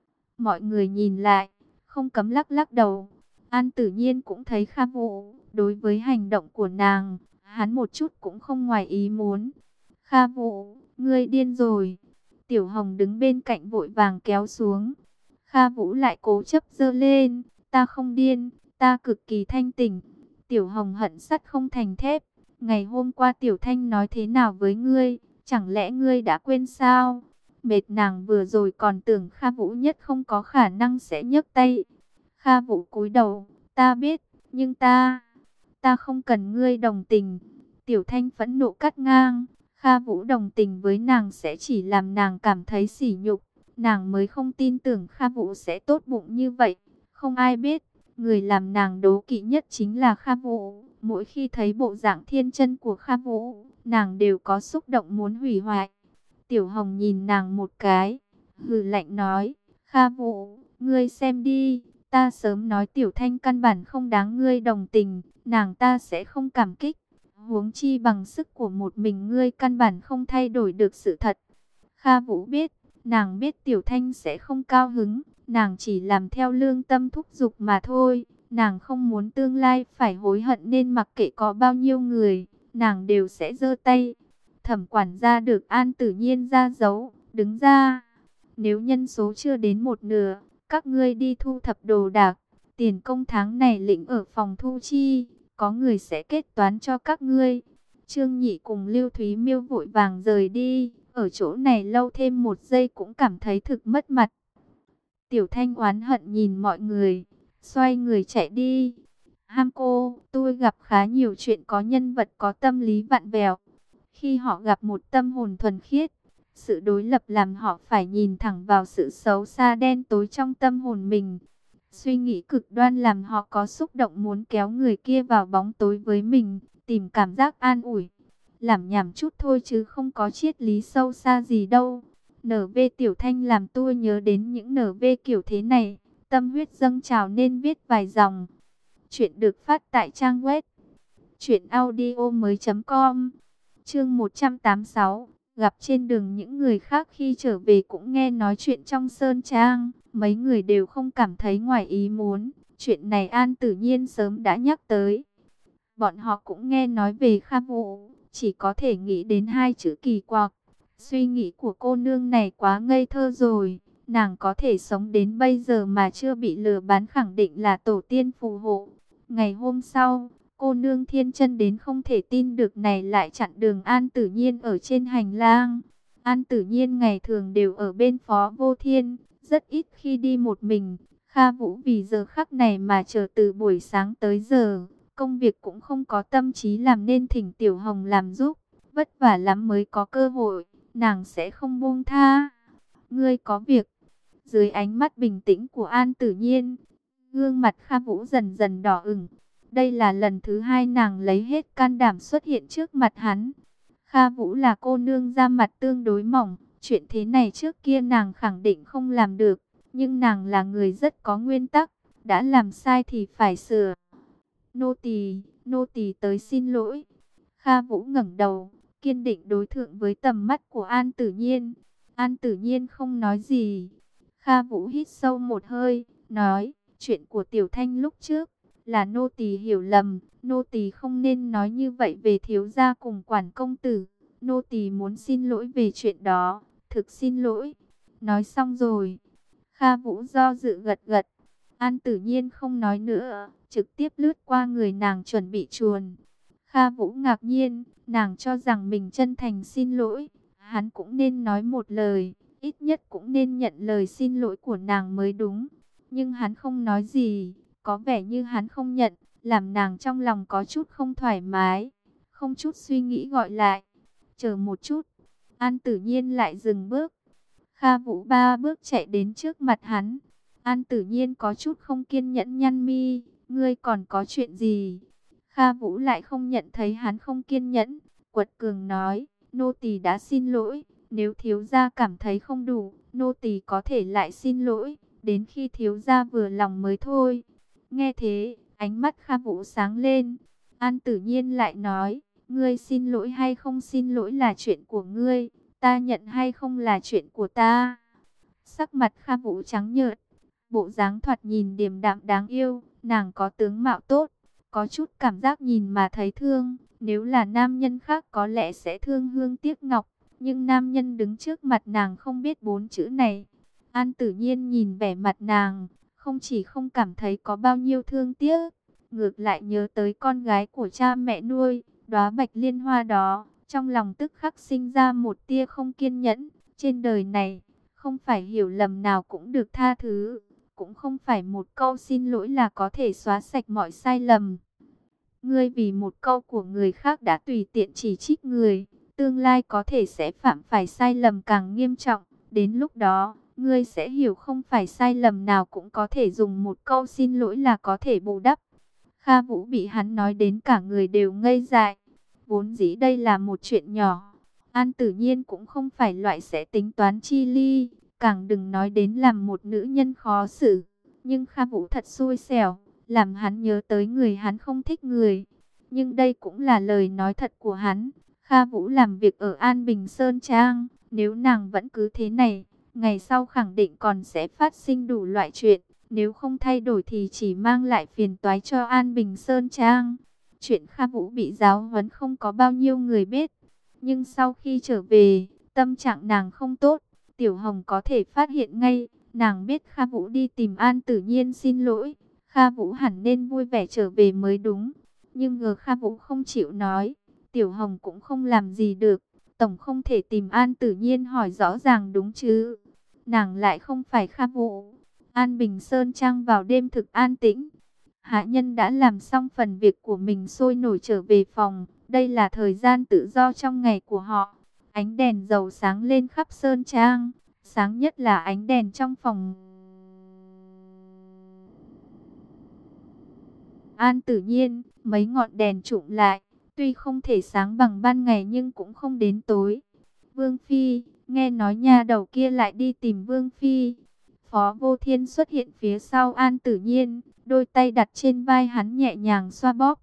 Mọi người nhìn lại, không cấm lắc lắc đầu. An Tử Nhiên cũng thấy Kha Vũ, đối với hành động của nàng, hắn một chút cũng không ngoài ý muốn. Kha Vũ, ngươi điên rồi. Tiểu Hồng đứng bên cạnh vội vàng kéo xuống. Kha Vũ lại cố chấp giơ lên, ta không điên, ta cực kỳ thanh tỉnh. Tiểu Hồng hận sắt không thành thép. Ngày hôm qua Tiểu Thanh nói thế nào với ngươi, chẳng lẽ ngươi đã quên sao? Mệt nàng vừa rồi còn tưởng Kha Vũ nhất không có khả năng sẽ nhấc tay. Kha Vũ cúi đầu, ta biết, nhưng ta không cần ngươi đồng tình. Tiểu Thanh phẫn nộ cắt ngang, Kha Vũ đồng tình với nàng sẽ chỉ làm nàng cảm thấy sỉ nhục. Nàng mới không tin tưởng Kha Vũ sẽ tốt bụng như vậy. Không ai biết, người làm nàng đố kỵ nhất chính là Kha Vũ. Mỗi khi thấy bộ dạng thiên chân của Kha Vũ, nàng đều có xúc động muốn hủy hoại. Tiểu Hồng nhìn nàng một cái, hừ lạnh nói, Kha Vũ, ngươi xem đi, ta sớm nói Tiểu Thanh căn bản không đáng ngươi đồng tình, nàng ta sẽ không cảm kích. Huống chi bằng sức của một mình ngươi căn bản không thay đổi được sự thật. Kha Vũ biết, Nàng biết Tiểu Thanh sẽ không cao hứng, nàng chỉ làm theo lương tâm thúc giục mà thôi. Nàng không muốn tương lai phải hối hận nên mặc kệ có bao nhiêu người, nàng đều sẽ giơ tay. Thẩm quản gia được An Tử Nhiên ra dấu, đứng ra. Nếu nhân số chưa đến một nửa, các ngươi đi thu thập đồ đạc. Tiền công tháng này lĩnh ở phòng thu chi, có người sẽ kết toán cho các ngươi. Trương Nhị cùng Lưu Thúy Miêu vội vàng rời đi, ở chỗ này lâu thêm một giây cũng cảm thấy thực mất mặt. Tiểu Thanh oán hận nhìn mọi người, xoay người chạy đi. Ham cô, tôi gặp khá nhiều chuyện có nhân vật có tâm lý vặn vẹo. Khi họ gặp một tâm hồn thuần khiết, sự đối lập làm họ phải nhìn thẳng vào sự xấu xa đen tối trong tâm hồn mình. Suy nghĩ cực đoan làm họ có xúc động muốn kéo người kia vào bóng tối với mình, tìm cảm giác an ủi. Làm nhảm chút thôi chứ không có triết lý sâu xa gì đâu. NV Tiểu Thanh làm tôi nhớ đến những NV kiểu thế này, tâm huyết dâng trào nên viết vài dòng. Chuyện được phát tại trang web truyệnaudiomoi.com. Chương 186, gặp trên đường những người khác khi trở về cũng nghe nói chuyện trong sơn trang, mấy người đều không cảm thấy ngoài ý muốn, chuyện này An Tử Nhiên sớm đã nhắc tới. Bọn họ cũng nghe nói về Kha Vũ, chỉ có thể nghĩ đến hai chữ kỳ quặc. Suy nghĩ của cô nương này quá ngây thơ rồi, nàng có thể sống đến bây giờ mà chưa bị lừa bán khẳng định là tổ tiên phù hộ. Ngày hôm sau, cô nương thiên chân đến không thể tin được này lại chặn đường An Tử Nhiên ở trên hành lang. An Tử Nhiên ngày thường đều ở bên Phó Vô Thiên, rất ít khi đi một mình. Kha Vũ vì giờ khắc này mà chờ từ buổi sáng tới giờ, công việc cũng không có tâm trí làm nên thỉnh Tiểu Hồng làm giúp, vất vả lắm mới có cơ hội, nàng sẽ không buông tha. Ngươi có việc. Dưới ánh mắt bình tĩnh của An Tử Nhiên, gương mặt Kha Vũ dần dần đỏ ửng. Đây là lần thứ hai nàng lấy hết can đảm xuất hiện trước mặt hắn. Kha Vũ là cô nương da mặt tương đối mỏng, chuyện thế này trước kia nàng khẳng định không làm được, nhưng nàng là người rất có nguyên tắc, đã làm sai thì phải sửa. Nô tỳ tới xin lỗi. Kha Vũ ngẩng đầu, kiên định đối thượng với tầm mắt của An Tử Nhiên. An Tử Nhiên không nói gì. Kha Vũ hít sâu một hơi, nói, chuyện của Tiểu Thanh lúc trước là nô tỳ hiểu lầm, nô tỳ không nên nói như vậy về thiếu gia cùng quản công tử, nô tỳ muốn xin lỗi về chuyện đó, thực xin lỗi. Nói xong rồi, Kha Vũ do dự gật gật. An Tử Nhiên không nói nữa, trực tiếp lướt qua người nàng chuẩn bị chuồn. Kha Vũ ngạc nhiên, nàng cho rằng mình chân thành xin lỗi, hắn cũng nên nói một lời, ít nhất cũng nên nhận lời xin lỗi của nàng mới đúng. Nhưng hắn không nói gì, có vẻ như hắn không nhận, làm nàng trong lòng có chút không thoải mái. Không chút suy nghĩ gọi lại, chờ một chút. An Tử Nhiên lại dừng bước. Kha Vũ ba bước chạy đến trước mặt hắn. An Tử Nhiên có chút không kiên nhẫn nhăn mi, ngươi còn có chuyện gì? Kha Vũ lại không nhận thấy hắn không kiên nhẫn, quật cường nói, nô tỳ đã xin lỗi, nếu thiếu gia cảm thấy không đủ, nô tỳ có thể lại xin lỗi, đến khi thiếu gia vừa lòng mới thôi. Nghe thế, ánh mắt Kha Vũ sáng lên. An Tử Nhiên lại nói, ngươi xin lỗi hay không xin lỗi là chuyện của ngươi, ta nhận hay không là chuyện của ta. Sắc mặt Kha Vũ trắng nhợt, bộ dáng thoạt nhìn điềm đạm đáng yêu, nàng có tướng mạo tốt, có chút cảm giác nhìn mà thấy thương. Nếu là nam nhân khác có lẽ sẽ thương hương tiếc ngọc, nhưng nam nhân đứng trước mặt nàng không biết bốn chữ này. An Tử Nhiên nhìn vẻ mặt nàng, không chỉ không cảm thấy có bao nhiêu thương tiếc, ngược lại nhớ tới con gái của cha mẹ nuôi, đóa bạch liên hoa đó, trong lòng tức khắc sinh ra một tia không kiên nhẫn. Trên đời này, không phải hiểu lầm nào cũng được tha thứ, cũng không phải một câu xin lỗi là có thể xóa sạch mọi sai lầm. Ngươi vì một câu của người khác đã tùy tiện chỉ trích người, tương lai có thể sẽ phạm phải sai lầm càng nghiêm trọng. Đến lúc đó, ngươi sẽ hiểu không phải sai lầm nào cũng có thể dùng một câu xin lỗi là có thể bù đắp. Kha Vũ bị hắn nói đến cả người đều ngây dại. Vốn dĩ đây là một chuyện nhỏ, An Tử Nhiên cũng không phải loại sẽ tính toán chi ly, càng đừng nói đến làm một nữ nhân khó xử. Nhưng Kha Vũ thật xui xẻo, làm hắn nhớ tới người hắn không thích người. Nhưng đây cũng là lời nói thật của hắn. Kha Vũ làm việc ở An Bình Sơn Trang, nếu nàng vẫn cứ thế này, Ngày sau khẳng định còn sẽ phát sinh đủ loại chuyện. Nếu không thay đổi thì chỉ mang lại phiền toái cho An Bình Sơn Trang. Chuyện Kha Vũ bị giáo huấn không có bao nhiêu người biết. Nhưng sau khi trở về, tâm trạng nàng không tốt. Tiểu Hồng có thể phát hiện ngay. Nàng biết Kha Vũ đi tìm An Tử Nhiên xin lỗi. Kha Vũ hẳn nên vui vẻ trở về mới đúng. Nhưng ngờ Kha Vũ không chịu nói. Tiểu Hồng cũng không làm gì được. Tổng không thể tìm An Tử Nhiên hỏi rõ ràng đúng chứ. Nàng lại không phải Kha Vũ. An Bình Sơn Trang vào đêm thực an tĩnh. Hạ nhân đã làm xong phần việc của mình sôi nổi trở về phòng. Đây là thời gian tự do trong ngày của họ. Ánh đèn dầu sáng lên khắp Sơn Trang. Sáng nhất là ánh đèn trong phòng An Tử Nhiên. Mấy ngọn đèn trụm lại. Tuy không thể sáng bằng ban ngày nhưng cũng không đến tối. Vương Phi, nghe nói nha đầu kia lại đi tìm Vương Phi. Phó Vô Thiên xuất hiện phía sau An Tử Nhiên, đôi tay đặt trên vai hắn nhẹ nhàng xoa bóp.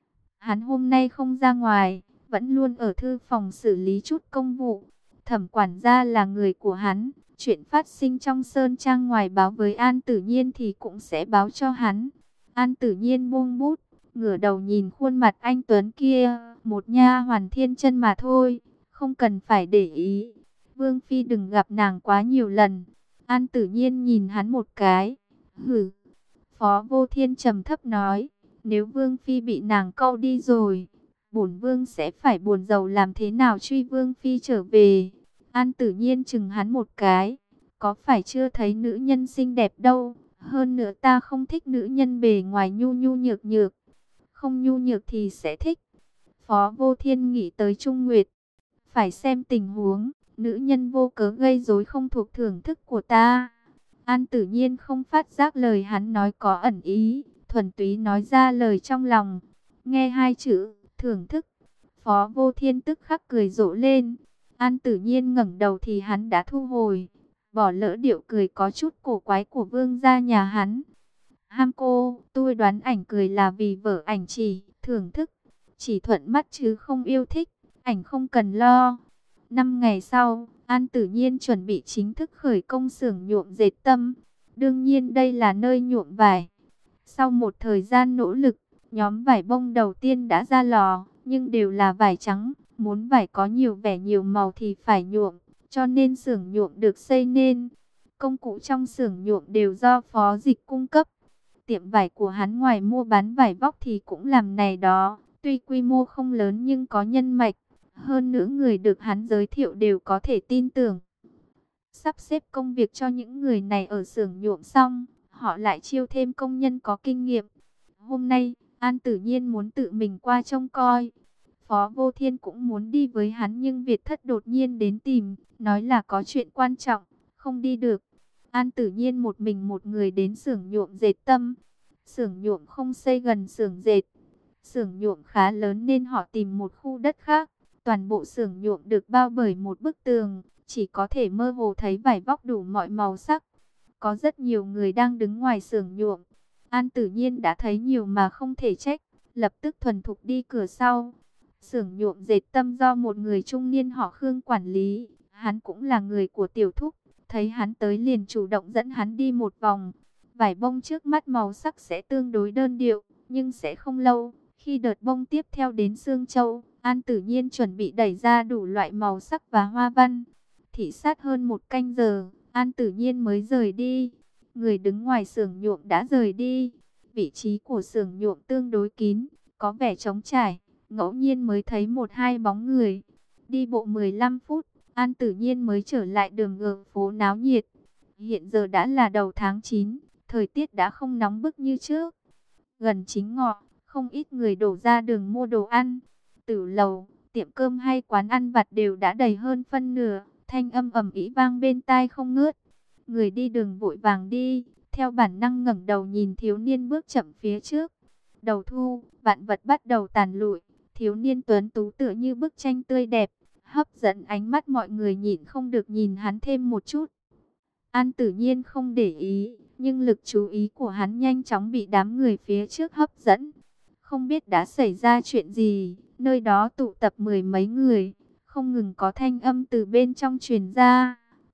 Hắn hôm nay không ra ngoài, vẫn luôn ở thư phòng xử lý chút công vụ. Thẩm quản gia là người của hắn, chuyện phát sinh trong Sơn Trang ngoài báo với An Tử Nhiên thì cũng sẽ báo cho hắn. An Tử Nhiên buông bút, ngửa đầu nhìn khuôn mặt anh tuấn kia, một nha hoàn thiên chân mà thôi, không cần phải để ý. Vương Phi đừng gặp nàng quá nhiều lần. An Tử Nhiên nhìn hắn một cái. Hử. Phó Vô Thiên trầm thấp nói. Nếu Vương Phi bị nàng câu đi rồi, bổn Vương sẽ phải buồn rầu làm thế nào truy Vương Phi trở về. An Tử Nhiên chừng hắn một cái. Có phải chưa thấy nữ nhân xinh đẹp đâu. Hơn nữa ta không thích nữ nhân bề ngoài nhu nhu nhược nhược. Không nhu nhược thì sẽ thích. Phó Vô Thiên nghĩ tới Trung Nguyệt. Phải xem tình huống. Nữ nhân vô cớ gây rối không thuộc thưởng thức của ta. An Tử Nhiên không phát giác lời hắn nói có ẩn ý, thuần túy nói ra lời trong lòng. Nghe hai chữ, thưởng thức. Phó Vô Thiên tức khắc cười rộ lên. An Tử Nhiên ngẩng đầu thì hắn đã thu hồi. Bỏ lỡ điệu cười có chút cổ quái của vương gia nhà hắn. Ham cô, tôi đoán ảnh cười là vì vở ảnh chỉ, thưởng thức. Chỉ thuận mắt chứ không yêu thích, ảnh không cần lo. 5 ngày sau, An Tử Nhiên chuẩn bị chính thức khởi công xưởng nhuộm dệt tâm. Đương nhiên đây là nơi nhuộm vải. Sau một thời gian nỗ lực, nhóm vải bông đầu tiên đã ra lò, nhưng đều là vải trắng. Muốn vải có nhiều vẻ nhiều màu thì phải nhuộm, cho nên xưởng nhuộm được xây nên. Công cụ trong xưởng nhuộm đều do Phó Dịch cung cấp. Tiệm vải của hắn ngoài mua bán vải vóc thì cũng làm này đó. Tuy quy mô không lớn nhưng có nhân mạch. Hơn nữa người được hắn giới thiệu đều có thể tin tưởng. Sắp xếp công việc cho những người này ở xưởng nhuộm xong, họ lại chiêu thêm công nhân có kinh nghiệm. Hôm nay, An Tử Nhiên muốn tự mình qua trông coi. Phó Vô Thiên cũng muốn đi với hắn nhưng Việt Thất đột nhiên đến tìm, nói là có chuyện quan trọng, không đi được. An Tử Nhiên một mình một người đến xưởng nhuộm dệt tâm. Xưởng nhuộm không xây gần xưởng dệt. Xưởng nhuộm khá lớn nên họ tìm một khu đất khác. Toàn bộ xưởng nhuộm được bao bởi một bức tường, chỉ có thể mơ hồ thấy vải vóc đủ mọi màu sắc. Có rất nhiều người đang đứng ngoài xưởng nhuộm. An Tử Nhiên đã thấy nhiều mà không thể trách, lập tức thuần thục đi cửa sau. Xưởng nhuộm dệt tâm do một người trung niên họ Khương quản lý, hắn cũng là người của Tiểu Thúc, thấy hắn tới liền chủ động dẫn hắn đi một vòng. Vải bông trước mắt màu sắc sẽ tương đối đơn điệu, nhưng sẽ không lâu. Khi đợt bông tiếp theo đến Sương Châu, An Tử Nhiên chuẩn bị đẩy ra đủ loại màu sắc và hoa văn. Thị sát hơn 1 canh giờ, An Tử Nhiên mới rời đi. Người đứng ngoài xưởng nhuộm đã rời đi. Vị trí của xưởng nhuộm tương đối kín, có vẻ trống trải, ngẫu nhiên mới thấy 1-2 bóng người. Đi bộ 15 phút, An Tử Nhiên mới trở lại đường gờ phố náo nhiệt. Hiện giờ đã là đầu tháng 9, thời tiết đã không nóng bức như trước. Gần chính ngọ, không ít người đổ ra đường mua đồ ăn. Tử lầu, tiệm cơm hay quán ăn vặt đều đã đầy hơn phân nửa, thanh âm ầm ĩ vang bên tai không ngớt. Người đi đường vội vàng đi, theo bản năng ngẩng đầu nhìn thiếu niên bước chậm phía trước. Đầu thu, vạn vật bắt đầu tàn lụi, thiếu niên tuấn tú tựa như bức tranh tươi đẹp, hấp dẫn ánh mắt mọi người nhịn không được nhìn hắn thêm một chút. An Tử Nhiên không để ý, nhưng lực chú ý của hắn nhanh chóng bị đám người phía trước hấp dẫn. Không biết đã xảy ra chuyện gì, nơi đó tụ tập 10 mấy người, không ngừng có thanh âm từ bên trong truyền ra.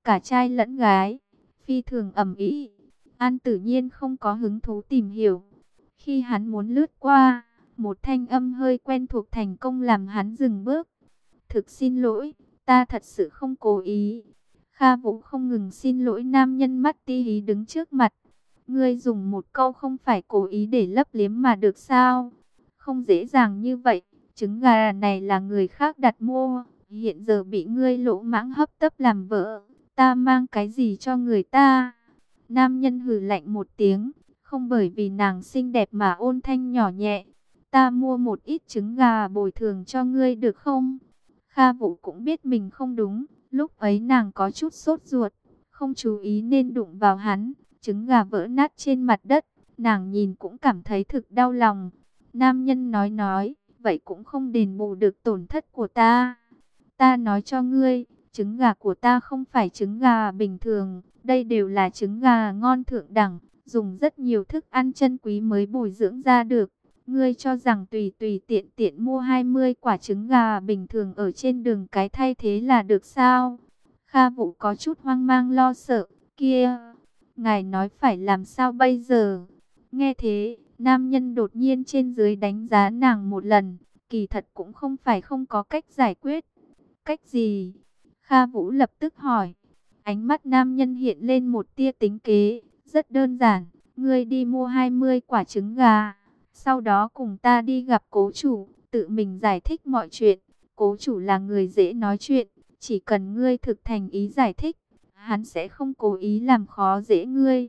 cả trai lẫn gái, phi thường ầm ĩ. An Tử Nhiên không có hứng thú tìm hiểu. Khi hắn muốn lướt qua, một thanh âm hơi quen thuộc thành công làm hắn dừng bước. Thực xin lỗi, ta thật sự không cố ý. Kha Vũ không ngừng xin lỗi nam nhân mắt ti hí đứng trước mặt. Ngươi dùng một câu không phải cố ý để lấp liếm mà được sao? Không dễ dàng như vậy, trứng gà này là người khác đặt mua, hiện giờ bị ngươi lỗ mãng hấp tấp làm vợ, ta mang cái gì cho người ta? Nam nhân hừ lạnh một tiếng, không bởi vì nàng xinh đẹp mà ôn thanh nhỏ nhẹ. Ta mua một ít trứng gà bồi thường cho ngươi được không? Kha Vũ cũng biết mình không đúng, lúc ấy nàng có chút sốt ruột, không chú ý nên đụng vào hắn, trứng gà vỡ nát trên mặt đất, nàng nhìn cũng cảm thấy thực đau lòng. Nam nhân nói, vậy cũng không đền bù được tổn thất của ta. Ta nói cho ngươi, trứng gà của ta không phải trứng gà bình thường, đây đều là trứng gà ngon thượng đẳng, dùng rất nhiều thức ăn chân quý mới bồi dưỡng ra được. Ngươi cho rằng tùy tùy tiện tiện mua 20 quả trứng gà bình thường ở trên đường cái thay thế là được sao? Kha Vũ có chút hoang mang lo sợ, kia, ngài nói phải làm sao bây giờ? Nghe thế, nam nhân đột nhiên trên dưới đánh giá nàng một lần, kỳ thật cũng không phải không có cách giải quyết. Cách gì? Kha Vũ lập tức hỏi. Ánh mắt nam nhân hiện lên một tia tính kế, rất đơn giản, ngươi đi mua 20 quả trứng gà, sau đó cùng ta đi gặp cố chủ, tự mình giải thích mọi chuyện. Cố chủ là người dễ nói chuyện, chỉ cần ngươi thực thành ý giải thích, hắn sẽ không cố ý làm khó dễ ngươi.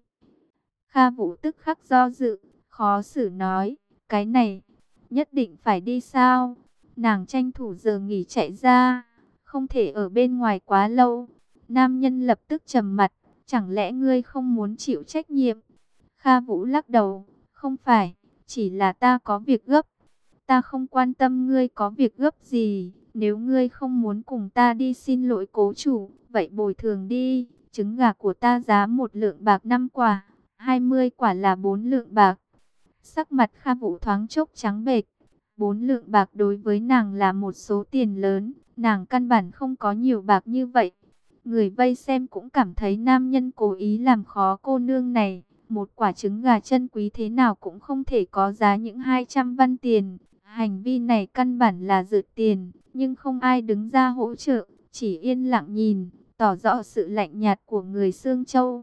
Kha Vũ tức khắc do dự, khó xử nói, cái này, nhất định phải đi sao? Nàng tranh thủ giờ nghỉ chạy ra, không thể ở bên ngoài quá lâu. Nam nhân lập tức trầm mặt, chẳng lẽ ngươi không muốn chịu trách nhiệm? Kha Vũ lắc đầu, không phải, chỉ là ta có việc gấp. Ta không quan tâm ngươi có việc gấp gì, nếu ngươi không muốn cùng ta đi xin lỗi cố chủ, vậy bồi thường đi. Trứng gà của ta giá 1 lượng bạc 5 quả, 20 quả là 4 lượng bạc. Sắc mặt Kha Vũ thoáng chốc trắng bệch. 4 lượng bạc đối với nàng là một số tiền lớn, nàng căn bản không có nhiều bạc như vậy. Người vây xem cũng cảm thấy nam nhân cố ý làm khó cô nương này. Một quả trứng gà chân quý thế nào cũng không thể có giá những 200 văn tiền. Hành vi này căn bản là rượt tiền, nhưng không ai đứng ra hỗ trợ, chỉ yên lặng nhìn, tỏ rõ sự lạnh nhạt của người Xương Châu.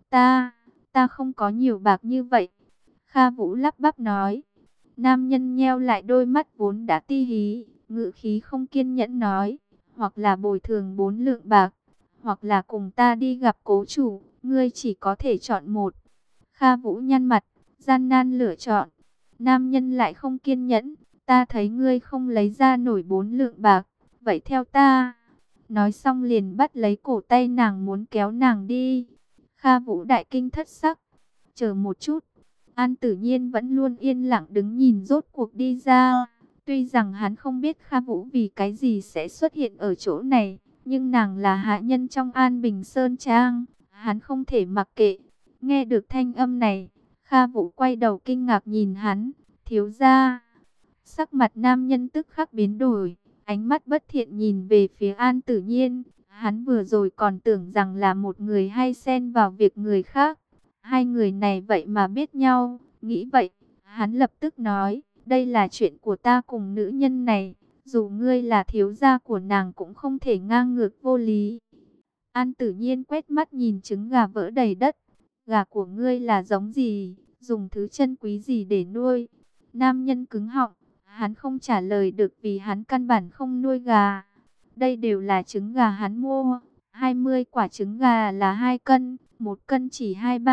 Ta không có nhiều bạc như vậy. Kha Vũ lắp bắp nói. Nam nhân nheo lại đôi mắt vốn đã ti hí, ngữ khí không kiên nhẫn nói, hoặc là bồi thường 4 lượng bạc, hoặc là cùng ta đi gặp cố chủ, ngươi chỉ có thể chọn một. Kha Vũ nhăn mặt, gian nan lựa chọn. Nam nhân lại không kiên nhẫn, ta thấy ngươi không lấy ra nổi 4 lượng bạc, vậy theo ta. Nói xong liền bắt lấy cổ tay nàng muốn kéo nàng đi. Kha Vũ đại kinh thất sắc, chờ một chút. An Tử Nhiên vẫn luôn yên lặng đứng nhìn rốt cuộc đi ra. Tuy rằng hắn không biết Kha Vũ vì cái gì sẽ xuất hiện ở chỗ này, nhưng nàng là hạ nhân trong An Bình Sơn Trang, hắn không thể mặc kệ. Nghe được thanh âm này, Kha Vũ quay đầu kinh ngạc nhìn hắn, thiếu gia. Sắc mặt nam nhân tức khắc biến đổi, ánh mắt bất thiện nhìn về phía An Tử Nhiên. Hắn vừa rồi còn tưởng rằng là một người hay xen vào việc người khác. Hai người này vậy mà biết nhau, nghĩ vậy, hắn lập tức nói, đây là chuyện của ta cùng nữ nhân này, dù ngươi là thiếu gia của nàng cũng không thể ngang ngược vô lý. An Tử Nhiên quét mắt nhìn trứng gà vỡ đầy đất, gà của ngươi là giống gì, dùng thứ chân quý gì để nuôi? Nam nhân cứng họng, hắn không trả lời được vì hắn căn bản không nuôi gà. Đây đều là trứng gà hắn mua, 20 quả trứng gà là 2 cân. 1 cân chỉ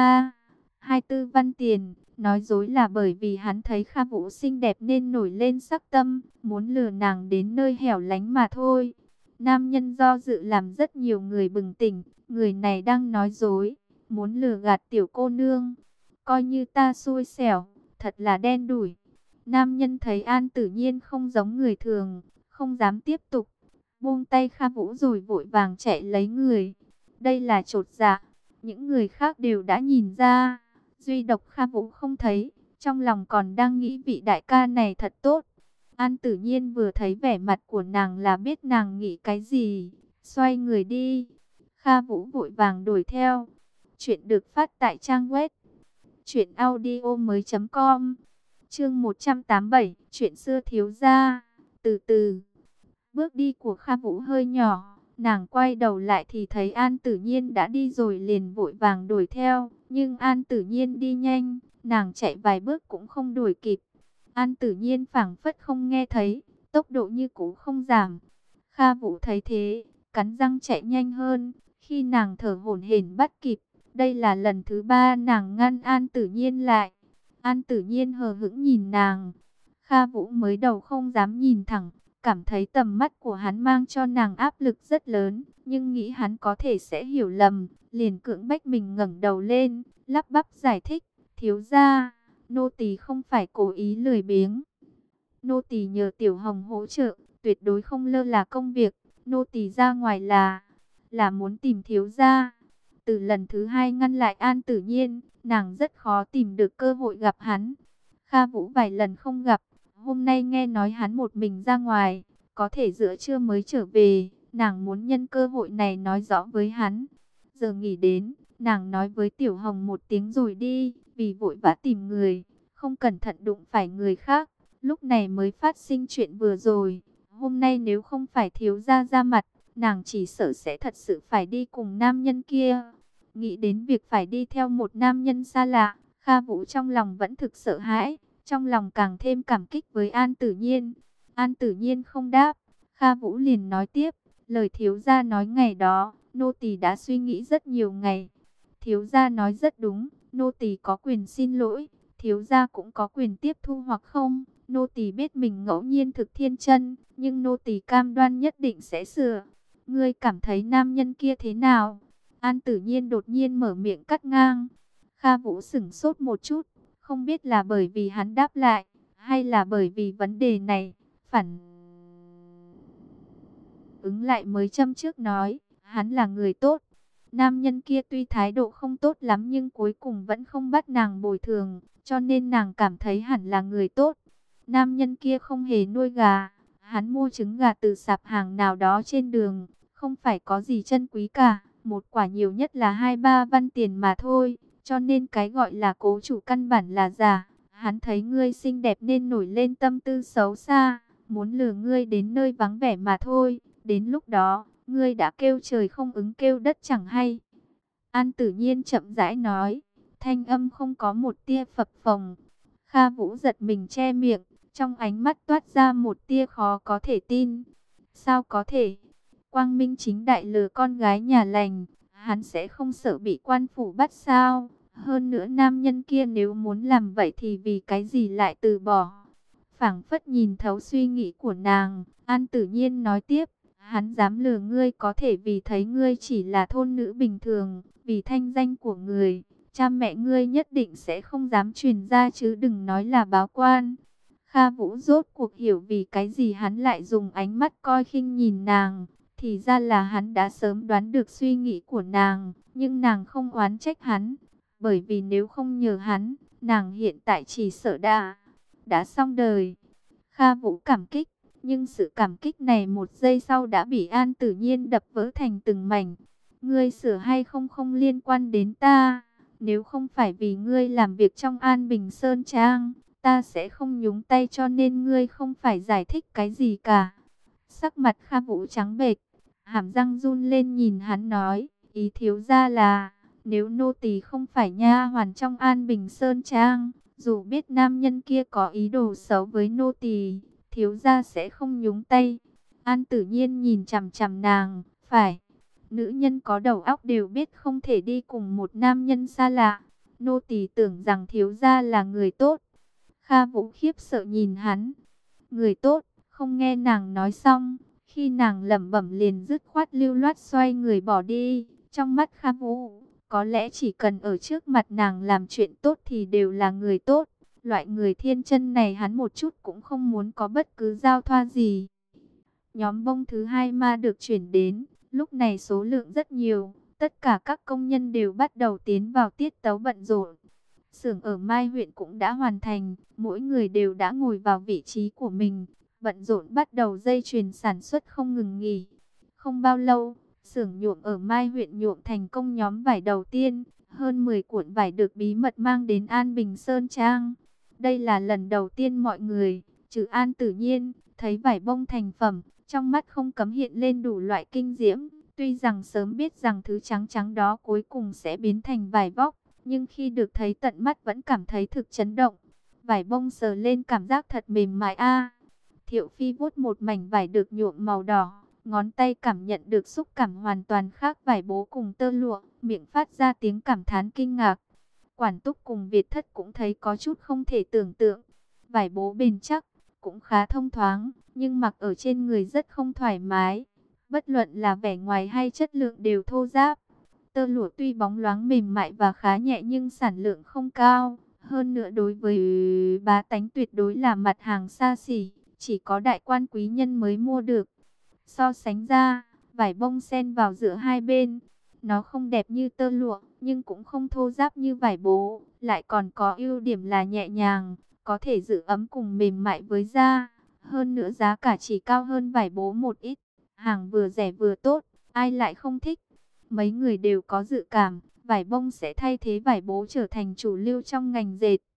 24 văn tiền. Nói dối là bởi vì hắn thấy Kha Vũ xinh đẹp nên nổi lên sắc tâm, muốn lừa nàng đến nơi hẻo lánh mà thôi. Nam nhân do dự làm rất nhiều người bừng tỉnh, người này đang nói dối, muốn lừa gạt tiểu cô nương. Coi như ta xui xẻo, thật là đen đủi. Nam nhân thấy An Tử Nhiên không giống người thường, không dám tiếp tục, buông tay Kha Vũ rồi vội vàng chạy lấy người. Đây là chột dạ. Những người khác đều đã nhìn ra, duy độc Kha Vũ không thấy, trong lòng còn đang nghĩ vị đại ca này thật tốt. An Tử Nhiên vừa thấy vẻ mặt của nàng là biết nàng nghĩ cái gì, xoay người đi. Kha Vũ vội vàng đuổi theo. Chuyện được phát tại trang web truyệnaudiomoi.com. Chương 187, chuyện xưa thiếu gia. Từ từ, bước đi của Kha Vũ hơi nhỏ, nàng quay đầu lại thì thấy An Tử Nhiên đã đi rồi liền vội vàng đuổi theo, nhưng An Tử Nhiên đi nhanh, nàng chạy vài bước cũng không đuổi kịp. An Tử Nhiên phảng phất không nghe thấy, tốc độ như cũ không giảm. Kha Vũ thấy thế, cắn răng chạy nhanh hơn, khi nàng thở hổn hển bắt kịp, đây là lần thứ ba nàng ngăn An Tử Nhiên lại. An Tử Nhiên hờ hững nhìn nàng. Kha Vũ mới đầu không dám nhìn thẳng, cảm thấy tầm mắt của hắn mang cho nàng áp lực rất lớn, nhưng nghĩ hắn có thể sẽ hiểu lầm, liền cưỡng bách mình ngẩng đầu lên, lắp bắp giải thích, thiếu gia, nô tỳ không phải cố ý lười biếng. Nô tỳ nhờ Tiểu Hồng hỗ trợ, tuyệt đối không lơ là công việc, nô tỳ ra ngoài là muốn tìm thiếu gia. Từ lần thứ hai ngăn lại An Tử Nhiên, nàng rất khó tìm được cơ hội gặp hắn. Kha Vũ vài lần không gặp, hôm nay nghe nói hắn một mình ra ngoài, có thể giữa trưa mới trở về, nàng muốn nhân cơ hội này nói rõ với hắn. Giờ nghỉ đến, nàng nói với Tiểu Hồng một tiếng rồi đi, vì vội vã tìm người, không cẩn thận đụng phải người khác, lúc này mới phát sinh chuyện vừa rồi. Hôm nay nếu không phải thiếu gia ra mặt, nàng chỉ sợ sẽ thật sự phải đi cùng nam nhân kia. Nghĩ đến việc phải đi theo một nam nhân xa lạ, Kha Vũ trong lòng vẫn thực sợ hãi, trong lòng càng thêm cảm kích với An Tử Nhiên. An Tử Nhiên không đáp, Kha Vũ liền nói tiếp, lời thiếu gia nói ngày đó, nô tỳ đã suy nghĩ rất nhiều ngày. Thiếu gia nói rất đúng, nô tỳ có quyền xin lỗi, thiếu gia cũng có quyền tiếp thu hoặc không. Nô tỳ biết mình ngẫu nhiên thực thiên chân, nhưng nô tỳ cam đoan nhất định sẽ sửa. Ngươi cảm thấy nam nhân kia thế nào? An Tử Nhiên đột nhiên mở miệng cắt ngang. Kha Vũ sững sốt một chút, không biết là bởi vì hắn đáp lại, hay là bởi vì vấn đề này, phản ứng lại mới châm trước nói, hắn là người tốt. Nam nhân kia tuy thái độ không tốt lắm nhưng cuối cùng vẫn không bắt nàng bồi thường, cho nên nàng cảm thấy hẳn là người tốt. Nam nhân kia không hề nuôi gà, hắn mua trứng gà từ sạp hàng nào đó trên đường, không phải có gì chân quý cả, một quả nhiều nhất là 2-3 văn tiền mà thôi, cho nên cái gọi là cố chủ căn bản là giả. Hắn thấy ngươi xinh đẹp nên nổi lên tâm tư xấu xa, muốn lừa ngươi đến nơi vắng vẻ mà thôi, đến lúc đó, ngươi đã kêu trời không ứng kêu đất chẳng hay. An Tử Nhiên chậm rãi nói, thanh âm không có một tia phập phồng. Kha Vũ giật mình che miệng, trong ánh mắt toát ra một tia khó có thể tin. Sao có thể? Quang minh chính đại lừa con gái nhà lành, hắn sẽ không sợ bị quan phủ bắt sao? Hơn nữa nam nhân kia nếu muốn làm vậy thì vì cái gì lại từ bỏ? Phảng phất nhìn thấu suy nghĩ của nàng, An Tử Nhiên nói tiếp, hắn dám lừa ngươi có thể vì thấy ngươi chỉ là thôn nữ bình thường, vì thanh danh của người, cha mẹ ngươi nhất định sẽ không dám truyền ra chứ đừng nói là báo quan. Kha Vũ rốt cuộc hiểu vì cái gì hắn lại dùng ánh mắt coi khinh nhìn nàng, thì ra là hắn đã sớm đoán được suy nghĩ của nàng, nhưng nàng không oán trách hắn, bởi vì nếu không nhờ hắn, nàng hiện tại chỉ sợ đã xong đời. Kha Vũ cảm kích, nhưng sự cảm kích này một giây sau đã bị An Tử Nhiên đập vỡ thành từng mảnh. Ngươi sửa hay không không liên quan đến ta, nếu không phải vì ngươi làm việc trong An Bình Sơn Trang, ta sẽ không nhúng tay, cho nên ngươi không phải giải thích cái gì cả. Sắc mặt Kha Vũ trắng bệch, hàm răng run lên nhìn hắn nói, ý thiếu gia là, nếu nô tỳ không phải nha hoàn trong An Bình Sơn Trang, dù biết nam nhân kia có ý đồ xấu với nô tỳ, thiếu gia sẽ không nhúng tay. An Tử Nhiên nhìn chằm chằm nàng, phải, nữ nhân có đầu óc đều biết không thể đi cùng một nam nhân xa lạ. Nô tỳ tưởng rằng thiếu gia là người tốt. Kha Vũ khiếp sợ nhìn hắn, người tốt, không nghe nàng nói xong, khi nàng lẩm bẩm liền dứt khoát lưu loát xoay người bỏ đi. Trong mắt Kha Vũ, có lẽ chỉ cần ở trước mặt nàng làm chuyện tốt thì đều là người tốt. Loại người thiên chân này hắn một chút cũng không muốn có bất cứ giao thoa gì. Nhóm bông thứ hai ma được chuyển đến, lúc này số lượng rất nhiều, tất cả các công nhân đều bắt đầu tiến vào tiết tấu bận rộn. Xưởng ở Mai huyện cũng đã hoàn thành, mỗi người đều đã ngồi vào vị trí của mình, bận rộn bắt đầu dây chuyền sản xuất không ngừng nghỉ. Không bao lâu, Xưởng nhuộm ở Mai huyện nhuộm thành công nhóm vải đầu tiên, hơn 10 cuộn vải được bí mật mang đến An Bình Sơn Trang. Đây là lần đầu tiên mọi người, trừ An Tử Nhiên, thấy vải bông thành phẩm, trong mắt không cấm hiện lên đủ loại kinh diễm. Tuy rằng sớm biết rằng thứ trắng trắng đó cuối cùng sẽ biến thành vải vóc, nhưng khi được thấy tận mắt vẫn cảm thấy thực chấn động. Vải bông sờ lên cảm giác thật mềm mại a. Thiệu Phi vuốt một mảnh vải được nhuộm màu đỏ, ngón tay cảm nhận được xúc cảm hoàn toàn khác vải bố cùng tơ lụa, miệng phát ra tiếng cảm thán kinh ngạc. Quản Túc cùng Việt Thất cũng thấy có chút không thể tưởng tượng. Vải bố bền chắc, cũng khá thông thoáng, nhưng mặc ở trên người rất không thoải mái. Bất luận là vẻ ngoài hay chất lượng đều thô ráp. Tơ lụa tuy bóng loáng mềm mại và khá nhẹ nhưng sản lượng không cao. Hơn nữa đối với bá tánh tuyệt đối là mặt hàng xa xỉ, chỉ có đại quan quý nhân mới mua được. So sánh ra, vải bông xen vào giữa hai bên, nó không đẹp như tơ lụa, nhưng cũng không thô ráp như vải bố, lại còn có ưu điểm là nhẹ nhàng, có thể giữ ấm cùng mềm mại với da. Hơn nữa giá cả chỉ cao hơn vải bố một ít, hàng vừa rẻ vừa tốt, ai lại không thích. Mấy người đều có dự cảm, vải bông sẽ thay thế vải bố trở thành chủ lưu trong ngành dệt.